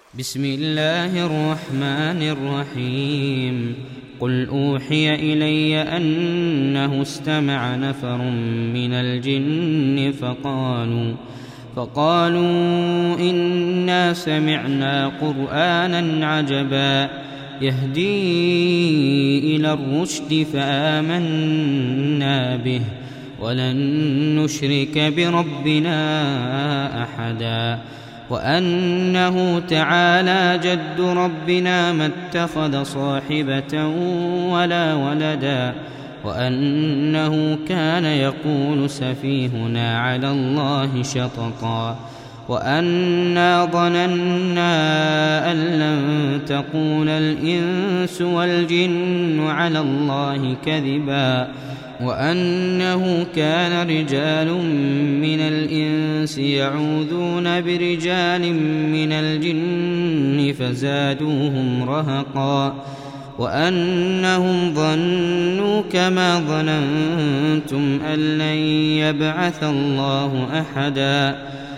بسم الله الرحمن الرحيم. قل أوحي إلي أنه استمع نفر من الجن فقالوا إنا سمعنا قرآنا عجبا يهدي إلى الرشد فآمنا به ولن نشرك بربنا أحدا وأنه تعالى جد ربنا ما اتخذ صاحبة ولا ولدا وأنه كان يقول سفيهنا على الله شططا وأنا ظننا أن لن تقول الإنس والجن على الله كذبا وأنه كان رجال من الإنس يعوذون برجال من الجن فزادوهم رهقا وأنهم ظنوا كما ظننتم أن لن يبعث الله أحدا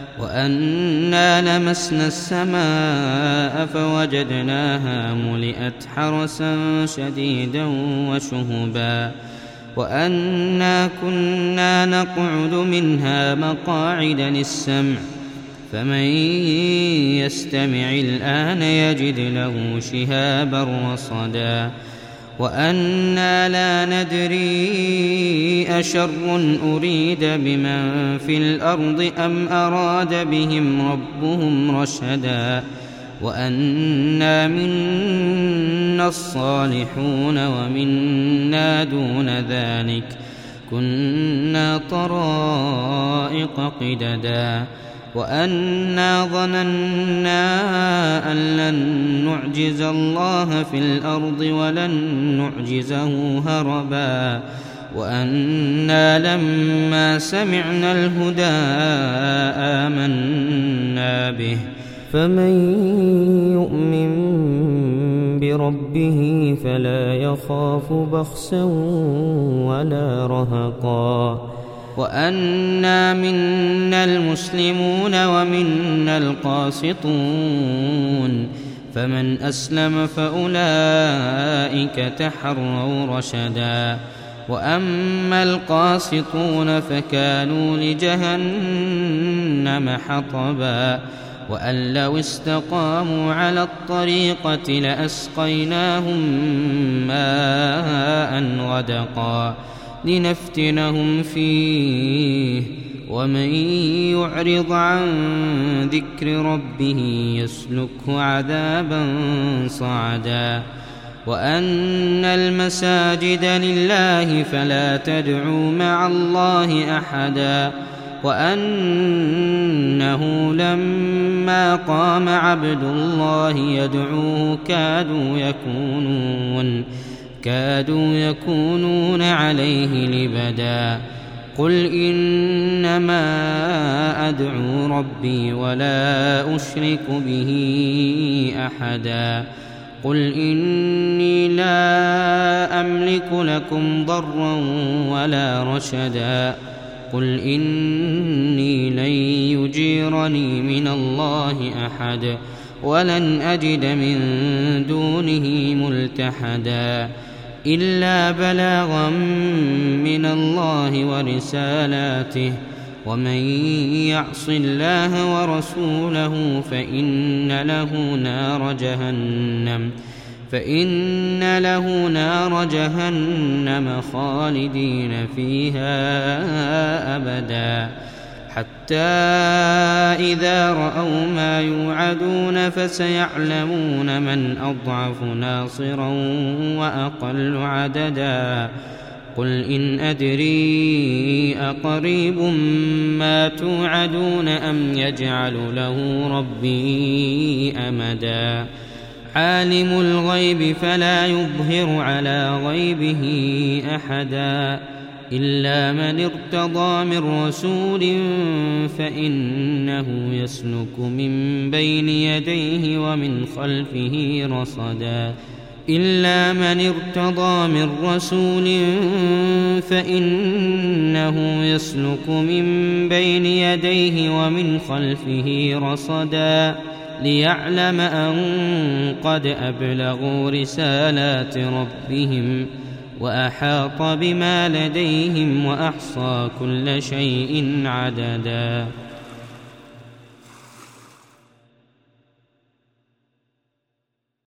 وأنا لمسنا السماء فوجدناها ملئت حرسا شديدا وشهبا وأنا كنا نقعد منها مقاعد للسمع فمن يستمع الآن يجد له شهابا رصدا وأنا لا ندري أشر أريد بمن في الأرض أم أراد بهم ربهم رشدا وأنا منا الصالحون ومنا دون ذلك كنا طرائق قددا وأنا ظننا أن لن نعجز الله في الأرض ولن نعجزه هربا وأنا لما سمعنا الهدى آمنا به فمن يؤمن بربه فلا يخاف بخسا ولا رهقا وأنا منا المسلمون ومنا القاسطون فمن أسلم فأولئك تحروا رشدا وأما القاسطون فكانوا لجهنم حطبا وأن لو استقاموا على الطريقة لأسقيناهم ماء غدقا لنفتنهم فيه ومن يعرض عن ذكر ربه يسلكه عذابا صعدا وأن المساجد لله فلا تدعوا مع الله أحدا وأنه لما قام عبد الله يدعوه كادوا يكونون عليه لبدا قل إنما أدعو ربي ولا أشرك به أحدا قل إني لا أملك لكم ضرا ولا رشدا قل إني لن يجيرني من الله أحد ولن أجد من دونه ملتحدا إلا بلاغا من الله ورسالاته ومن يعص الله ورسوله فإن له نار جهنم خالدين فيها أبدا حتى إذا رأوا ما يوعدون فسيعلمون من أضعف ناصرا وأقل عددا قل إن أدري أقريب ما توعدون أم يجعل له ربي أمدا عالم الغيب فلا يظهر على غيبه أحدا إلا من ارتضى من رسول فإنه يسلك من بين يديه ومن خلفه رصدا إلا من ارتضى من رسول فإنه يسلك من بين يديه ومن خلفه رصدا ليعلم أن قد أبلغوا رسالات ربهم وأحاط بما لديهم وأحصى كل شيء عددا.